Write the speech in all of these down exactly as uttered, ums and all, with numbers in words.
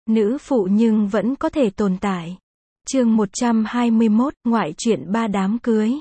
Nữ phụ nhưng vẫn có thể tồn tại. Chương một trăm hai mươi mốt, ngoại truyện ba đám cưới.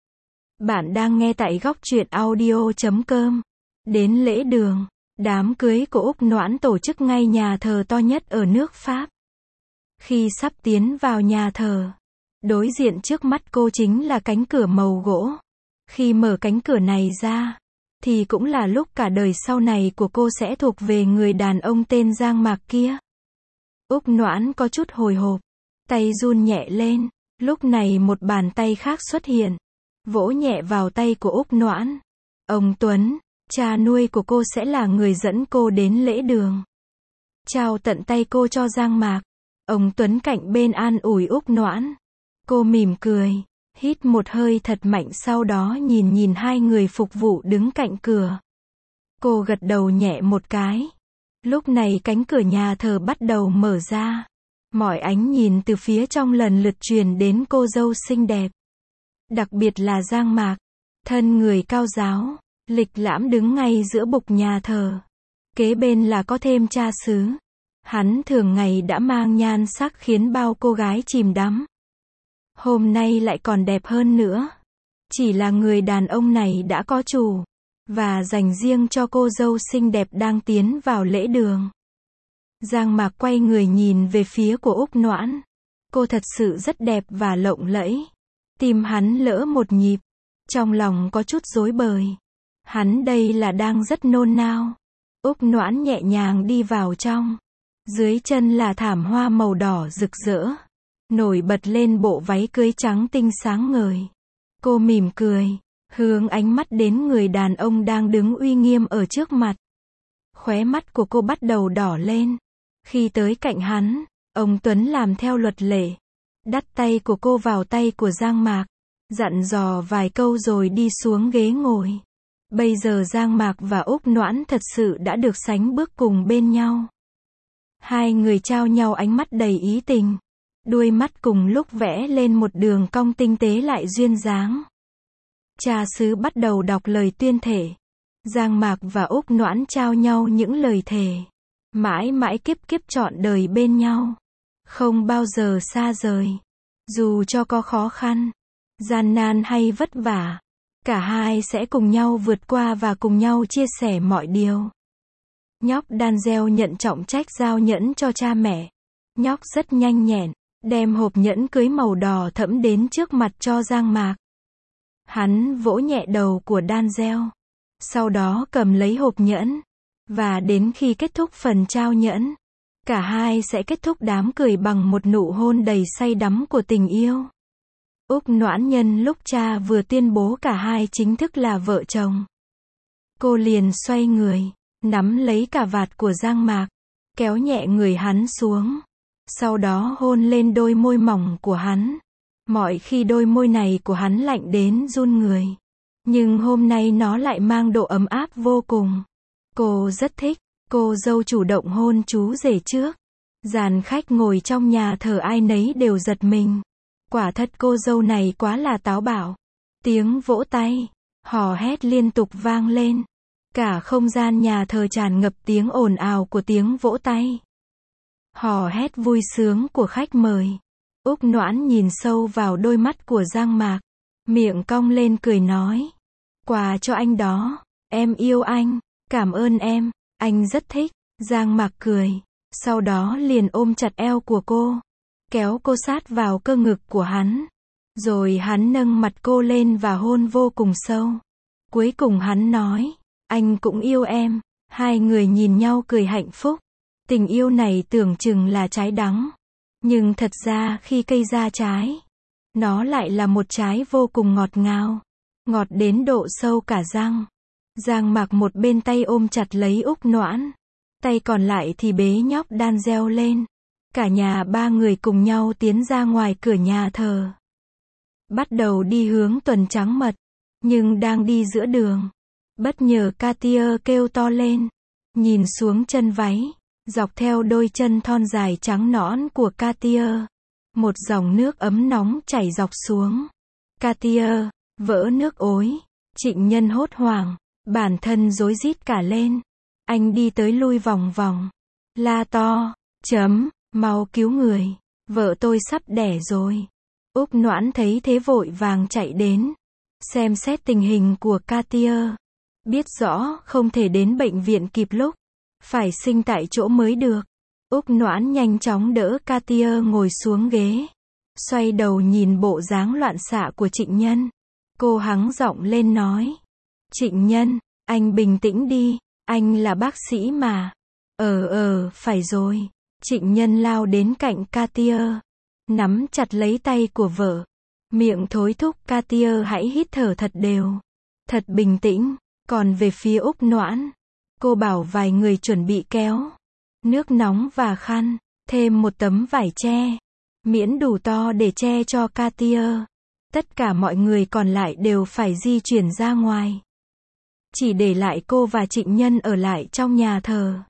Bạn đang nghe tại góc truyện audio chấm com. Đến lễ đường, đám cưới của Úc Noãn tổ chức ngay nhà thờ to nhất ở nước Pháp. Khi sắp tiến vào nhà thờ, đối diện trước mắt cô chính là cánh cửa màu gỗ. Khi mở cánh cửa này ra, thì cũng là lúc cả đời sau này của cô sẽ thuộc về người đàn ông tên Giang Mạc kia. Úc Noãn có chút hồi hộp, tay run nhẹ lên, lúc này một bàn tay khác xuất hiện, vỗ nhẹ vào tay của Úc Noãn. Ông Tuấn, cha nuôi của cô sẽ là người dẫn cô đến lễ đường. Trao tận tay cô cho Giang Mạc. Ông Tuấn cạnh bên an ủi Úc Noãn. Cô mỉm cười, hít một hơi thật mạnh, sau đó nhìn nhìn hai người phục vụ đứng cạnh cửa. Cô gật đầu nhẹ một cái. Lúc này cánh cửa nhà thờ bắt đầu mở ra. Mọi ánh nhìn từ phía trong lần lượt truyền đến cô dâu xinh đẹp. Đặc biệt là Giang Mạc, thân người cao ráo, lịch lãm đứng ngay giữa bục nhà thờ. Kế bên là có thêm cha xứ. Hắn thường ngày đã mang nhan sắc khiến bao cô gái chìm đắm. Hôm nay lại còn đẹp hơn nữa. Chỉ là người đàn ông này đã có chủ, và dành riêng cho cô dâu xinh đẹp đang tiến vào lễ đường. Giang Mạc quay người nhìn về phía của Úc Noãn. Cô thật sự rất đẹp và lộng lẫy. Tim hắn lỡ một nhịp. Trong lòng có chút rối bời. Hắn đây là đang rất nôn nao. Úc Noãn nhẹ nhàng đi vào trong. Dưới chân là thảm hoa màu đỏ rực rỡ. Nổi bật lên bộ váy cưới trắng tinh sáng ngời. Cô mỉm cười, hướng ánh mắt đến người đàn ông đang đứng uy nghiêm ở trước mặt. Khóe mắt của cô bắt đầu đỏ lên. Khi tới cạnh hắn, ông Tuấn làm theo luật lệ. Đắt tay của cô vào tay của Giang Mạc. Dặn dò vài câu rồi đi xuống ghế ngồi. Bây giờ Giang Mạc và Úc Noãn thật sự đã được sánh bước cùng bên nhau. Hai người trao nhau ánh mắt đầy ý tình. Đuôi mắt cùng lúc vẽ lên một đường cong tinh tế lại duyên dáng. Cha xứ bắt đầu đọc lời tuyên thệ. Giang Mạc và Úc Noãn trao nhau những lời thề. Mãi mãi kiếp kiếp trọn đời bên nhau. Không bao giờ xa rời. Dù cho có khó khăn, gian nan hay vất vả, cả hai sẽ cùng nhau vượt qua và cùng nhau chia sẻ mọi điều. Nhóc Danzel nhận trọng trách giao nhẫn cho cha mẹ. Nhóc rất nhanh nhẹn, đem hộp nhẫn cưới màu đỏ thẫm đến trước mặt cho Giang Mạc. Hắn vỗ nhẹ đầu của Danzel. Sau đó cầm lấy hộp nhẫn. Và đến khi kết thúc phần trao nhẫn, cả hai sẽ kết thúc đám cưới bằng một nụ hôn đầy say đắm của tình yêu. Úc Noãn nhân lúc cha vừa tuyên bố cả hai chính thức là vợ chồng. Cô liền xoay người, nắm lấy cà vạt của Giang Mạc, kéo nhẹ người hắn xuống. Sau đó hôn lên đôi môi mỏng của hắn. Mọi khi đôi môi này của hắn lạnh đến run người. Nhưng hôm nay nó lại mang độ ấm áp vô cùng. Cô rất thích. Cô dâu chủ động hôn chú rể trước. Dàn khách ngồi trong nhà thờ ai nấy đều giật mình. Quả thật cô dâu này quá là táo bạo. Tiếng vỗ tay, hò hét liên tục vang lên. Cả không gian nhà thờ tràn ngập tiếng ồn ào của tiếng vỗ tay. Hò hét vui sướng của khách mời. Úc Noãn nhìn sâu vào đôi mắt của Giang Mạc. Miệng cong lên cười nói. Quà cho anh đó. Em yêu anh. Cảm ơn em. Anh rất thích. Giang Mạc cười. Sau đó liền ôm chặt eo của cô. Kéo cô sát vào cơ ngực của hắn. Rồi hắn nâng mặt cô lên và hôn vô cùng sâu. Cuối cùng hắn nói. Anh cũng yêu em. Hai người nhìn nhau cười hạnh phúc. Tình yêu này tưởng chừng là trái đắng. Nhưng thật ra khi cây ra trái, nó lại là một trái vô cùng ngọt ngào. Ngọt đến độ sâu cả răng. Giang Mạc một bên tay ôm chặt lấy Úc Noãn. Tay còn lại thì bế nhóc Danzel lên. Cả nhà ba người cùng nhau tiến ra ngoài cửa nhà thờ. Bắt đầu đi hướng tuần trắng mật. Nhưng đang đi giữa đường, bất ngờ Katia kêu to lên. Nhìn xuống chân váy. Dọc theo đôi chân thon dài trắng nõn của Katia, một dòng nước ấm nóng chảy dọc xuống. Katia, vỡ nước ối. Trịnh Nhân hốt hoảng, bản thân rối rít cả lên. Anh đi tới lui vòng vòng, la to, Chấm, mau cứu người. Vợ tôi sắp đẻ rồi. Úc Noãn thấy thế vội vàng chạy đến. Xem xét tình hình của Katia. Biết rõ không thể đến bệnh viện kịp lúc. Phải sinh tại chỗ mới được. Úc Noãn nhanh chóng đỡ Katia ngồi xuống ghế. Xoay đầu nhìn bộ dáng loạn xạ của Trịnh Nhân. Cô hắng giọng lên nói. Trịnh Nhân, anh bình tĩnh đi. Anh là bác sĩ mà. Ờ ờ, phải rồi. Trịnh Nhân lao đến cạnh Katia. Nắm chặt lấy tay của vợ. Miệng thối thúc Katia hãy hít thở thật đều. Thật bình tĩnh. Còn về phía Úc Noãn. Cô bảo vài người chuẩn bị kéo. Nước nóng và khăn. Thêm một tấm vải che. Miễn đủ to để che cho Katia. Tất cả mọi người còn lại đều phải di chuyển ra ngoài. Chỉ để lại cô và Trịnh Nhân ở lại trong nhà thờ.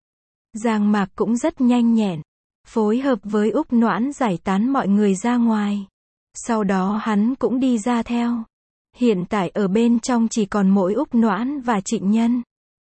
Giang Mạc cũng rất nhanh nhẹn. Phối hợp với Úc Noãn giải tán mọi người ra ngoài. Sau đó hắn cũng đi ra theo. Hiện tại ở bên trong chỉ còn mỗi Úc Noãn và Trịnh Nhân.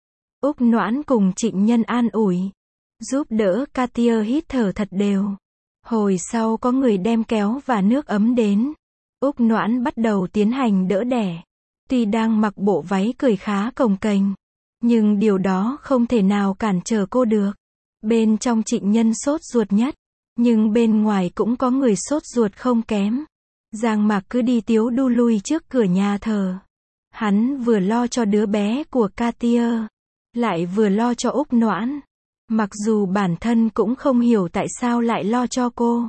Úc Noãn cùng Trịnh Nhân an ủi. Giúp đỡ Katia hít thở thật đều. Hồi sau có người đem kéo và nước ấm đến. Úc Noãn bắt đầu tiến hành đỡ đẻ. Tuy đang mặc bộ váy cười khá cồng kềnh. Nhưng điều đó không thể nào cản trở cô được. Bên trong Trịnh Nhân sốt ruột nhất. Nhưng bên ngoài cũng có người sốt ruột không kém. Giang Mạc cứ đi tiếu đu lui trước cửa nhà thờ. Hắn vừa lo cho đứa bé của Katia. Lại vừa lo cho Úc Noãn. Mặc dù bản thân cũng không hiểu tại sao lại lo cho cô.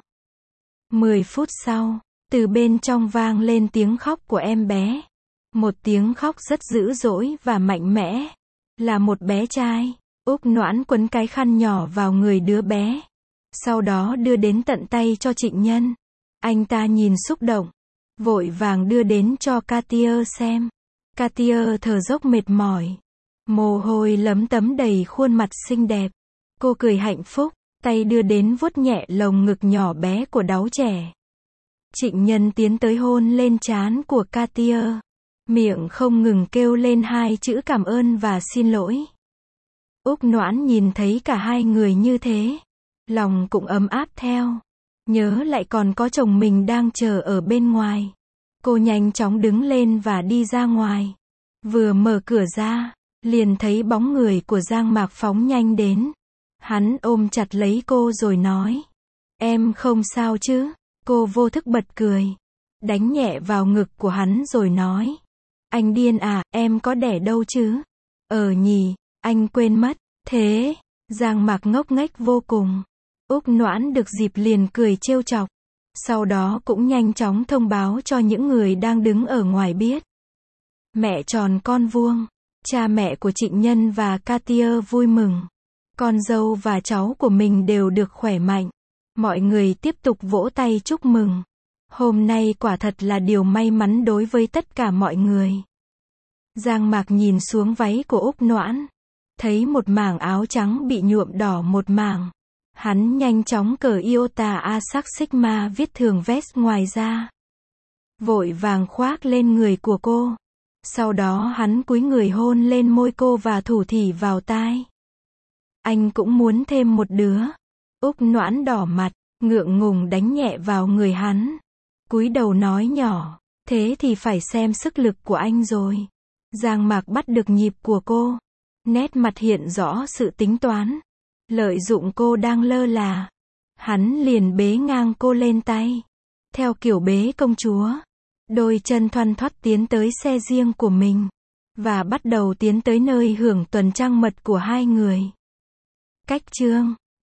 Mười phút sau, từ bên trong vang lên tiếng khóc của em bé. Một tiếng khóc rất dữ dỗi và mạnh mẽ. Là một bé trai. Úc Noãn quấn cái khăn nhỏ vào người đứa bé. Sau đó đưa đến tận tay cho Trịnh Nhân. Anh ta nhìn xúc động. Vội vàng đưa đến cho Katia xem. Katia thở dốc mệt mỏi. Mồ hôi lấm tấm đầy khuôn mặt xinh đẹp. Cô cười hạnh phúc. Tay đưa đến vuốt nhẹ lồng ngực nhỏ bé của đáu trẻ. Trịnh Nhân tiến tới hôn lên trán của Katia. Miệng không ngừng kêu lên hai chữ cảm ơn và xin lỗi. Úc Noãn nhìn thấy cả hai người như thế. Lòng cũng ấm áp theo. Nhớ lại còn có chồng mình đang chờ ở bên ngoài. Cô nhanh chóng đứng lên và đi ra ngoài. Vừa mở cửa ra, liền thấy bóng người của Giang Mạc phóng nhanh đến. Hắn ôm chặt lấy cô rồi nói. Em không sao chứ? Cô vô thức bật cười. Đánh nhẹ vào ngực của hắn rồi nói. Anh điên à, em có đẻ đâu chứ? Ờ nhỉ, anh quên mất. Thế, Giang Mạc ngốc nghếch vô cùng. Úc Noãn được dịp liền cười trêu chọc. Sau đó cũng nhanh chóng thông báo cho những người đang đứng ở ngoài biết. Mẹ tròn con vuông. Cha mẹ của Trịnh Nhân và Katia vui mừng. Con dâu và cháu của mình đều được khỏe mạnh. Mọi người tiếp tục vỗ tay chúc mừng. Hôm nay quả thật là điều may mắn đối với tất cả mọi người. Giang Mạc nhìn xuống váy của Úc Noãn. Thấy một mảng áo trắng bị nhuộm đỏ một mảng. Hắn nhanh chóng cởi iota Asac Sigma viết thường vest ngoài ra. Vội vàng khoác lên người của cô. Sau đó hắn cúi người hôn lên môi cô và thủ thỉ vào tai. Anh cũng muốn thêm một đứa. Úc Noãn đỏ mặt, ngượng ngùng đánh nhẹ vào người hắn. Cúi đầu nói nhỏ, thế thì phải xem sức lực của anh rồi. Giang Mạc bắt được nhịp của cô. Nét mặt hiện rõ sự tính toán. Lợi dụng cô đang lơ là. Hắn liền bế ngang cô lên tay. Theo kiểu bế công chúa. Đôi chân thoăn thoắt tiến tới xe riêng của mình. Và bắt đầu tiến tới nơi hưởng tuần trăng mật của hai người. Cách chương